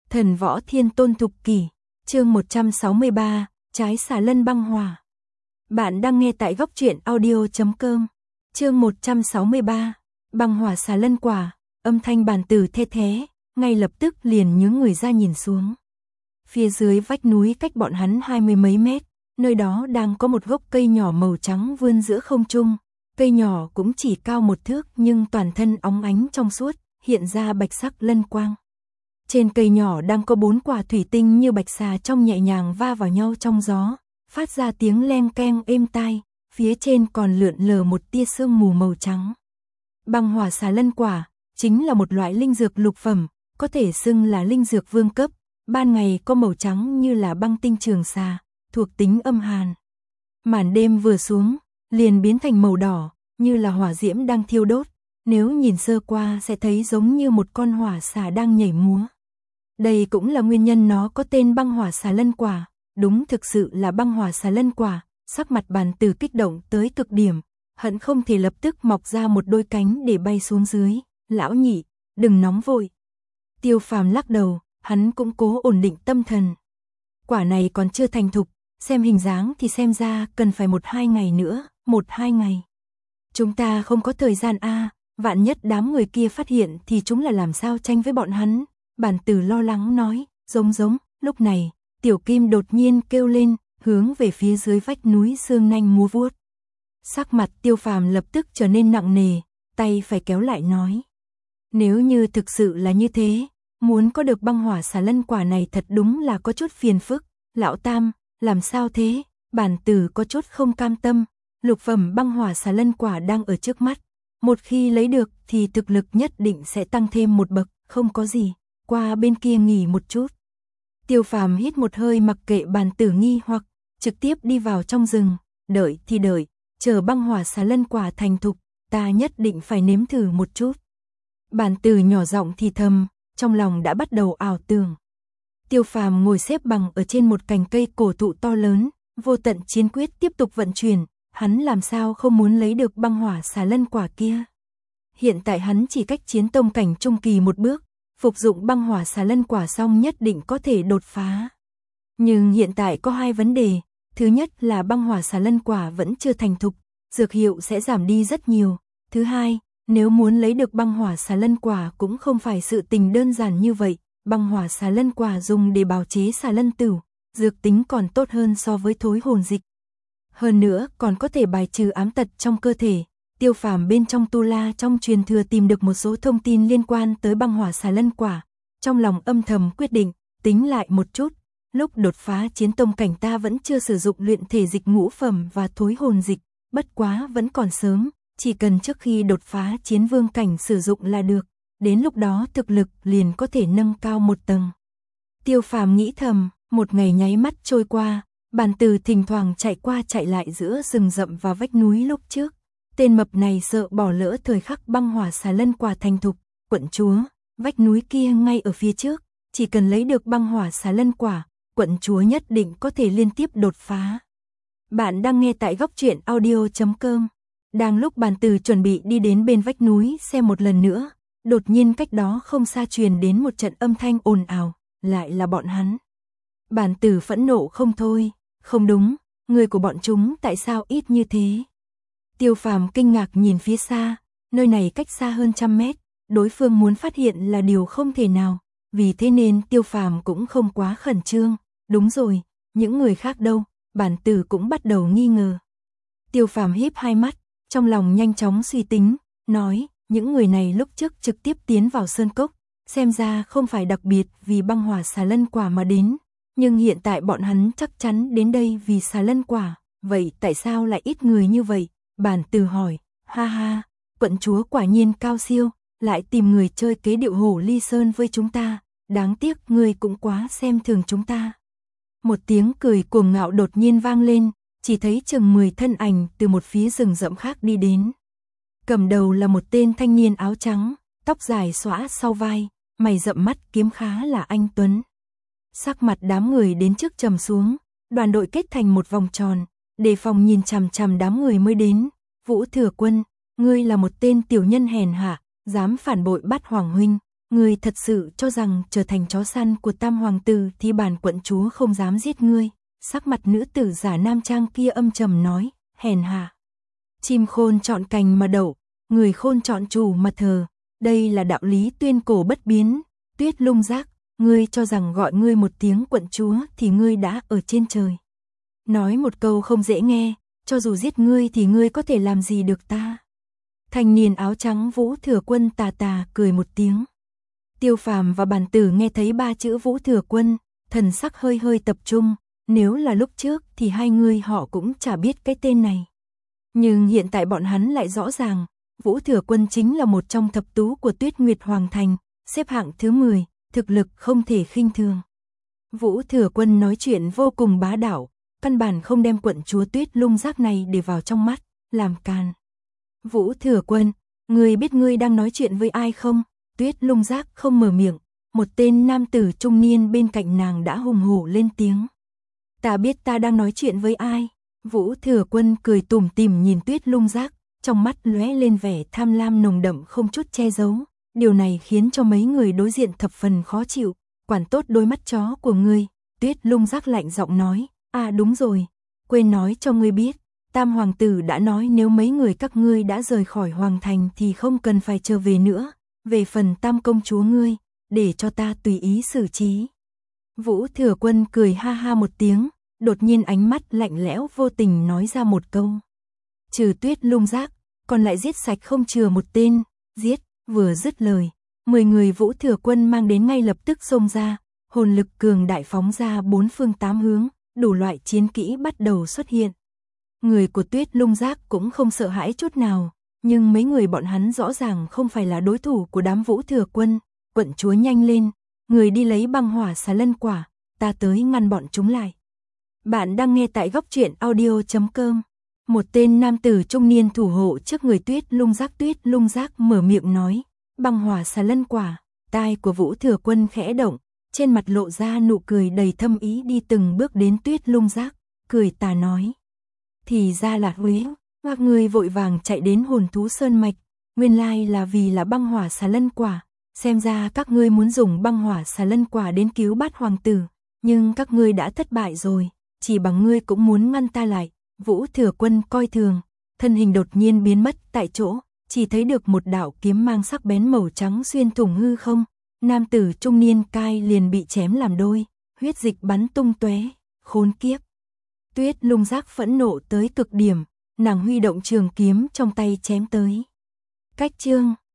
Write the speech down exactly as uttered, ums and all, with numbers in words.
Thần võ thiên tôn thục kỷ, chương một trăm sáu mươi ba, trái xà lân băng hỏa. Bạn đang nghe tại góc truyện audio chấm com. Chương một trăm sáu mươi ba, băng hỏa xà lân quả, âm thanh bàn tử the thế, ngay lập tức liền nhướng người ra nhìn xuống. Phía dưới vách núi cách bọn hắn hai mươi mấy mét, nơi đó đang có một gốc cây nhỏ màu trắng vươn giữa không trung. Cây nhỏ cũng chỉ cao một thước nhưng toàn thân óng ánh trong suốt, hiện ra bạch sắc lân quang. Trên cây nhỏ đang có bốn quả thủy tinh như bạch xà trong nhẹ nhàng va vào nhau trong gió, phát ra tiếng leng keng êm tai, phía trên còn lượn lờ một tia sương mù màu trắng. Băng hỏa xà lân quả, chính là một loại linh dược lục phẩm, có thể xưng là linh dược vương cấp, ban ngày có màu trắng như là băng tinh trường xà, thuộc tính âm hàn. Màn đêm vừa xuống, liền biến thành màu đỏ, như là hỏa diễm đang thiêu đốt, nếu nhìn sơ qua sẽ thấy giống như một con hỏa xà đang nhảy múa. Đây cũng là nguyên nhân nó có tên băng hỏa xà lân quả, đúng thực sự là băng hỏa xà lân quả, sắc mặt Bàn Tử kích động tới cực điểm, hận không thể lập tức mọc ra một đôi cánh để bay xuống dưới. Lão nhị, đừng nóng vội. Tiêu Phàm lắc đầu, hắn cũng cố ổn định tâm thần. Quả này còn chưa thành thục, xem hình dáng thì xem ra cần phải một hai ngày nữa, một hai ngày. Chúng ta không có thời gian a, à, vạn nhất đám người kia phát hiện thì chúng là làm sao tranh với bọn hắn. Bàn Tử lo lắng nói, giống giống, lúc này, Tiểu Kim đột nhiên kêu lên, hướng về phía dưới vách núi sương nanh múa vuốt. Sắc mặt Tiêu Phàm lập tức trở nên nặng nề, tay phải kéo lại nói. Nếu như thực sự là như thế, muốn có được băng hỏa xà lân quả này thật đúng là có chút phiền phức. Lão Tam, làm sao thế? Bàn Tử có chút không cam tâm, lục phẩm băng hỏa xà lân quả đang ở trước mắt. Một khi lấy được thì thực lực nhất định sẽ tăng thêm một bậc, không có gì. Qua bên kia nghỉ một chút. Tiêu Phàm hít một hơi mặc kệ Bàn Tử nghi hoặc, trực tiếp đi vào trong rừng, đợi thì đợi, chờ băng hỏa xà lân quả thành thục, ta nhất định phải nếm thử một chút. Bàn Tử nhỏ giọng thì thầm, trong lòng đã bắt đầu ảo tưởng. Tiêu Phàm ngồi xếp bằng ở trên một cành cây cổ thụ to lớn, vô tận chiến quyết tiếp tục vận chuyển, hắn làm sao không muốn lấy được băng hỏa xà lân quả kia. Hiện tại hắn chỉ cách chiến tông cảnh trung kỳ một bước, phục dụng băng hỏa xà lân quả xong nhất định có thể đột phá. Nhưng hiện tại có hai vấn đề, thứ nhất là băng hỏa xà lân quả vẫn chưa thành thục, dược hiệu sẽ giảm đi rất nhiều. Thứ hai, nếu muốn lấy được băng hỏa xà lân quả cũng không phải sự tình đơn giản như vậy, băng hỏa xà lân quả dùng để bào chế xà lân tửu, dược tính còn tốt hơn so với thối hồn dịch. Hơn nữa còn có thể bài trừ ám tật trong cơ thể. Tiêu Phàm bên trong tu la trong truyền thừa tìm được một số thông tin liên quan tới băng hỏa xà lân quả, trong lòng âm thầm quyết định, tính lại một chút, lúc đột phá chiến tông cảnh ta vẫn chưa sử dụng luyện thể dịch ngũ phẩm và thối hồn dịch, bất quá vẫn còn sớm, chỉ cần trước khi đột phá chiến vương cảnh sử dụng là được, đến lúc đó thực lực liền có thể nâng cao một tầng. Tiêu Phàm nghĩ thầm, một ngày nháy mắt trôi qua, Bàn Tử thỉnh thoảng chạy qua chạy lại giữa rừng rậm và vách núi lúc trước. Tên mập này sợ bỏ lỡ thời khắc băng hỏa xà lân quả thành thục, quận chúa, vách núi kia ngay ở phía trước, chỉ cần lấy được băng hỏa xà lân quả, quận chúa nhất định có thể liên tiếp đột phá. Bạn đang nghe tại góc truyện audio chấm com. Đang lúc Bàn Tử chuẩn bị đi đến bên vách núi xem một lần nữa, đột nhiên cách đó không xa truyền đến một trận âm thanh ồn ào, lại là bọn hắn. Bàn Tử phẫn nộ không thôi, không đúng, người của bọn chúng tại sao ít như thế? Tiêu Phàm kinh ngạc nhìn phía xa, nơi này cách xa hơn trăm mét, đối phương muốn phát hiện là điều không thể nào, vì thế nên Tiêu Phàm cũng không quá khẩn trương. Đúng rồi, những người khác đâu? Bàn Tử cũng bắt đầu nghi ngờ. Tiêu Phàm híp hai mắt, trong lòng nhanh chóng suy tính, nói, những người này lúc trước trực tiếp tiến vào sơn cốc, xem ra không phải đặc biệt vì băng hỏa xà lân quả mà đến, nhưng hiện tại bọn hắn chắc chắn đến đây vì xà lân quả, vậy tại sao lại ít người như vậy? Bàn Tử hỏi, ha ha, quận chúa quả nhiên cao siêu, lại tìm người chơi kế điệu hổ ly sơn với chúng ta, đáng tiếc ngươi cũng quá xem thường chúng ta. Một tiếng cười cuồng ngạo đột nhiên vang lên, chỉ thấy chừng mười thân ảnh từ một phía rừng rậm khác đi đến. Cầm đầu là một tên thanh niên áo trắng, tóc dài xõa sau vai, mày rậm mắt kiếm khá là anh tuấn. Sắc mặt đám người đến trước trầm xuống, đoàn đội kết thành một vòng tròn, đề phòng nhìn chằm chằm đám người mới đến. Vũ Thừa Quân, ngươi là một tên tiểu nhân hèn hạ, dám phản bội Bát Hoàng huynh, Ngươi thật sự cho rằng trở thành chó săn của Tam hoàng tử thì bản quận chúa không dám giết ngươi? Sắc mặt nữ tử giả nam trang kia âm trầm nói, hèn hạ. Chim khôn chọn cành mà đậu, người khôn chọn chủ mà thờ, đây là đạo lý tuyên cổ bất biến. Tuyết Lung Giác, ngươi cho rằng gọi ngươi một tiếng quận chúa thì ngươi đã ở trên trời. Nói một câu không dễ nghe, cho dù giết ngươi thì ngươi có thể làm gì được ta? Thanh niên áo trắng Vũ Thừa Quân tà tà cười một tiếng. Tiêu Phàm và Bàn Tử nghe thấy ba chữ Vũ Thừa Quân, thần sắc hơi hơi tập trung, nếu là lúc trước thì hai người họ cũng chả biết cái tên này. Nhưng hiện tại bọn hắn lại rõ ràng, Vũ Thừa Quân chính là một trong thập tú của Tuyết Nguyệt Hoàng Thành, xếp hạng thứ mười, thực lực không thể khinh thường. Vũ Thừa Quân nói chuyện vô cùng bá đạo, căn bản không đem quận chúa Tuyết Lung Giác này để vào trong mắt, làm càn. Vũ Thừa Quân, ngươi biết ngươi đang nói chuyện với ai không? Tuyết Lung Giác không mở miệng, một tên nam tử trung niên bên cạnh nàng đã hùng hổ lên tiếng. Ta biết ta đang nói chuyện với ai? Vũ Thừa Quân cười tủm tỉm nhìn Tuyết Lung Giác, trong mắt lóe lên vẻ tham lam nồng đậm không chút che giấu. Điều này khiến cho mấy người đối diện thập phần khó chịu. Quản tốt đôi mắt chó của ngươi. Tuyết Lung Giác lạnh giọng nói, à đúng rồi, quên nói cho ngươi biết, Tam hoàng tử đã nói nếu mấy người các ngươi đã rời khỏi hoàng thành thì không cần phải trở về nữa. Về phần Tam công chúa ngươi, để cho ta tùy ý xử trí. Vũ Thừa Quân cười ha ha một tiếng, đột nhiên ánh mắt lạnh lẽo vô tình nói ra một câu. Trừ Tuyết Lung Giác, còn lại giết sạch không chừa một tên, giết, vừa dứt lời. Mười người Vũ Thừa Quân mang đến ngay lập tức xông ra, hồn lực cường đại phóng ra bốn phương tám hướng, đủ loại chiến kỹ bắt đầu xuất hiện. Người của Tuyết Lung Giác cũng không sợ hãi chút nào, nhưng mấy người bọn hắn rõ ràng không phải là đối thủ của đám Vũ Thừa Quân. Quận chúa nhanh lên, người đi lấy băng hỏa xà lân quả, ta tới ngăn bọn chúng lại. Bạn đang nghe tại góc truyện audio chấm com. Một tên nam tử trung niên thủ hộ trước người Tuyết Lung Giác. Tuyết Lung Giác mở miệng nói, băng hỏa xà lân quả. Tai của Vũ Thừa Quân khẽ động, trên mặt lộ ra nụ cười đầy thâm ý, đi từng bước đến Tuyết Lung Giác, cười tà nói. Thì ra là Huế, hoặc người vội vàng chạy đến hồn thú sơn mạch, nguyên lai là vì là băng hỏa xà lân quả. Xem ra các ngươi muốn dùng băng hỏa xà lân quả đến cứu Bát hoàng tử, nhưng các ngươi đã thất bại rồi, chỉ bằng ngươi cũng muốn ngăn ta lại. Vũ Thừa Quân coi thường, thân hình đột nhiên biến mất tại chỗ, chỉ thấy được một đạo kiếm mang sắc bén màu trắng xuyên thủng hư không. Nam tử trung niên cai liền bị chém làm đôi, huyết dịch bắn tung tóe, khốn kiếp. Tuyết Lung Giác phẫn nộ tới cực điểm, nàng huy động trường kiếm trong tay chém tới. Cách chương